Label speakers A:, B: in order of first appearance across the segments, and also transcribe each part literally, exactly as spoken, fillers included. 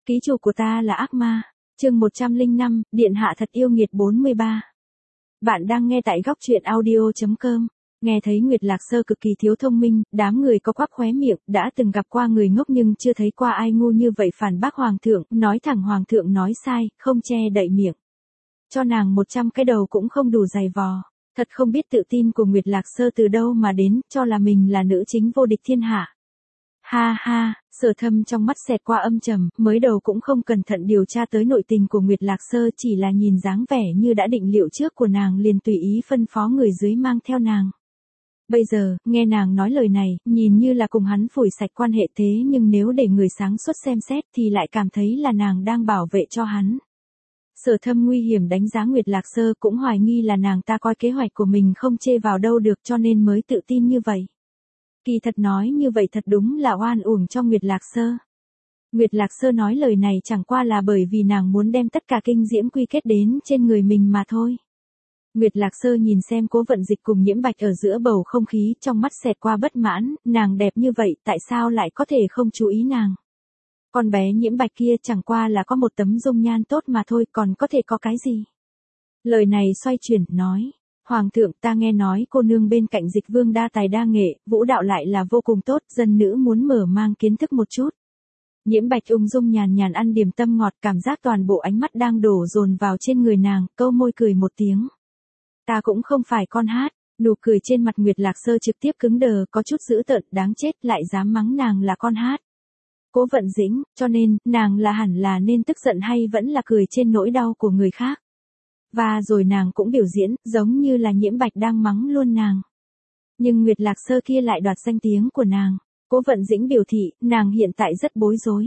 A: Ký chủ của ta là ác ma. Chương một trăm lẻ năm, Điện hạ thật yêu nghiệt bốn mươi ba. Bạn đang nghe tại góc truyện audio chấm com. Nghe thấy Nguyệt Lạc Sơ cực kỳ thiếu thông minh, đám người có quắp khóe miệng, đã từng gặp qua người ngốc nhưng chưa thấy qua ai ngu như vậy phản bác hoàng thượng, nói thẳng hoàng thượng nói sai, không che đậy miệng. Cho nàng một trăm cái đầu cũng không đủ dày vò. Thật không biết tự tin của Nguyệt Lạc Sơ từ đâu mà đến, cho là mình là nữ chính vô địch thiên hạ. Ha ha, Sở Thâm trong mắt xẹt qua âm trầm, mới đầu cũng không cẩn thận điều tra tới nội tình của Nguyệt Lạc Sơ, chỉ là nhìn dáng vẻ như đã định liệu trước của nàng liền tùy ý phân phó người dưới mang theo nàng. Bây giờ, nghe nàng nói lời này, nhìn như là cùng hắn phủi sạch quan hệ thế nhưng nếu để người sáng suốt xem xét thì lại cảm thấy là nàng đang bảo vệ cho hắn. Sở Thâm nguy hiểm đánh giá Nguyệt Lạc Sơ, cũng hoài nghi là nàng ta coi kế hoạch của mình không chê vào đâu được cho nên mới tự tin như vậy. Kỳ thật nói như vậy thật đúng là oan uổng cho Nguyệt Lạc Sơ. Nguyệt Lạc Sơ nói lời này chẳng qua là bởi vì nàng muốn đem tất cả kinh diễm quy kết đến trên người mình mà thôi. Nguyệt Lạc Sơ nhìn xem Cố Vận Dịch cùng Nhiễm Bạch ở giữa bầu không khí, trong mắt xẹt qua bất mãn, nàng đẹp như vậy tại sao lại có thể không chú ý nàng. Con bé Nhiễm Bạch kia chẳng qua là có một tấm dung nhan tốt mà thôi, còn có thể có cái gì. Lời này xoay chuyển, nói. Hoàng thượng, ta nghe nói cô nương bên cạnh Dịch Vương đa tài đa nghệ, vũ đạo lại là vô cùng tốt, dân nữ muốn mở mang kiến thức một chút. Nhiễm Bạch ung dung nhàn nhàn ăn điểm tâm ngọt, cảm giác toàn bộ ánh mắt đang đổ dồn vào trên người nàng, câu môi cười một tiếng. Ta cũng không phải con hát, nụ cười trên mặt Nguyệt Lạc Sơ trực tiếp cứng đờ, có chút dữ tợn, đáng chết, lại dám mắng nàng là con hát. Cố Vận Dĩnh, cho nên, nàng là hẳn là nên tức giận hay vẫn là cười trên nỗi đau của người khác. Và rồi nàng cũng biểu diễn, giống như là Nhiễm Bạch đang mắng luôn nàng. Nhưng Nguyệt Lạc Sơ kia lại đoạt danh tiếng của nàng. Cố Vận Dĩnh biểu thị, nàng hiện tại rất bối rối.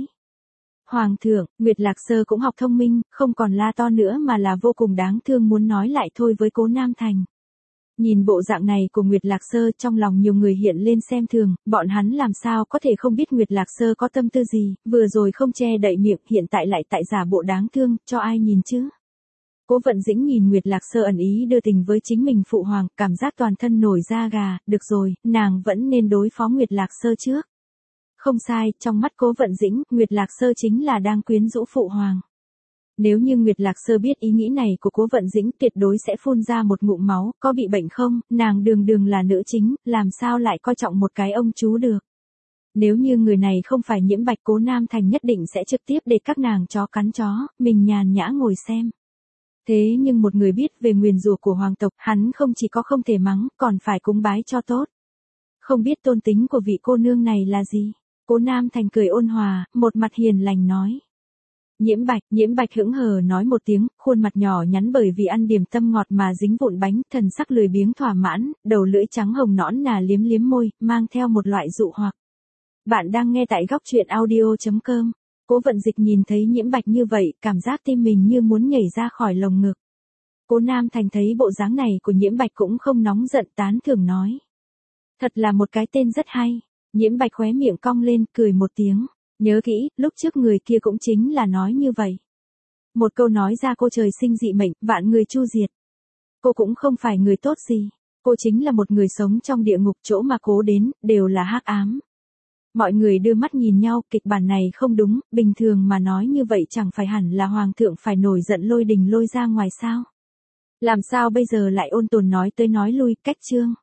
A: Hoàng thượng, Nguyệt Lạc Sơ cũng học thông minh, không còn la to nữa mà là vô cùng đáng thương, muốn nói lại thôi với Cố Nam Thành. Nhìn bộ dạng này của Nguyệt Lạc Sơ, trong lòng nhiều người hiện lên xem thường, bọn hắn làm sao có thể không biết Nguyệt Lạc Sơ có tâm tư gì, vừa rồi không che đậy miệng, hiện tại lại tại giả bộ đáng thương, cho ai nhìn chứ. Cố Vận Dĩnh nhìn Nguyệt Lạc Sơ ẩn ý đưa tình với chính mình phụ hoàng, cảm giác toàn thân nổi da gà, được rồi, nàng vẫn nên đối phó Nguyệt Lạc Sơ trước. Không sai, trong mắt Cố Vận Dĩnh, Nguyệt Lạc Sơ chính là đang quyến rũ phụ hoàng. Nếu như Nguyệt Lạc Sơ biết ý nghĩ này của Cố Vận Dĩnh tuyệt đối sẽ phun ra một ngụm máu, có bị bệnh không, nàng đường đường là nữ chính, làm sao lại coi trọng một cái ông chú được. Nếu như người này không phải Nhiễm Bạch, Cố Nam Thành nhất định sẽ trực tiếp để các nàng chó cắn chó, mình nhàn nhã ngồi xem. Thế nhưng một người biết về nguyền rủa của hoàng tộc, hắn không chỉ có không thể mắng, còn phải cúng bái cho tốt. Không biết tôn tính của vị cô nương này là gì? Cố Nam Thành cười ôn hòa, một mặt hiền lành nói. Nhiễm Bạch, Nhiễm Bạch hững hờ nói một tiếng, khuôn mặt nhỏ nhắn bởi vì ăn điểm tâm ngọt mà dính vụn bánh, thần sắc lười biếng thỏa mãn, đầu lưỡi trắng hồng nõn nà liếm liếm môi, mang theo một loại dụ hoặc. Bạn đang nghe tại góc truyện audio chấm com. Cố Vận Dịch nhìn thấy Nhiễm Bạch như vậy, cảm giác tim mình như muốn nhảy ra khỏi lồng ngực. Cố Nam Thành thấy bộ dáng này của Nhiễm Bạch cũng không nóng giận, tán thưởng nói. Thật là một cái tên rất hay. Nhiễm Bạch khóe miệng cong lên, cười một tiếng. Nhớ kỹ, lúc trước người kia cũng chính là nói như vậy. Một câu nói ra cô trời sinh dị mệnh, vạn người chu diệt. Cô cũng không phải người tốt gì. Cô chính là một người sống trong địa ngục, chỗ mà Cố đến, đều là hắc ám. Mọi người đưa mắt nhìn nhau, kịch bản này không đúng, bình thường mà nói như vậy chẳng phải hẳn là hoàng thượng phải nổi giận lôi đình lôi ra ngoài sao. Làm sao bây giờ lại ôn tồn nói tới nói lui, cách chương.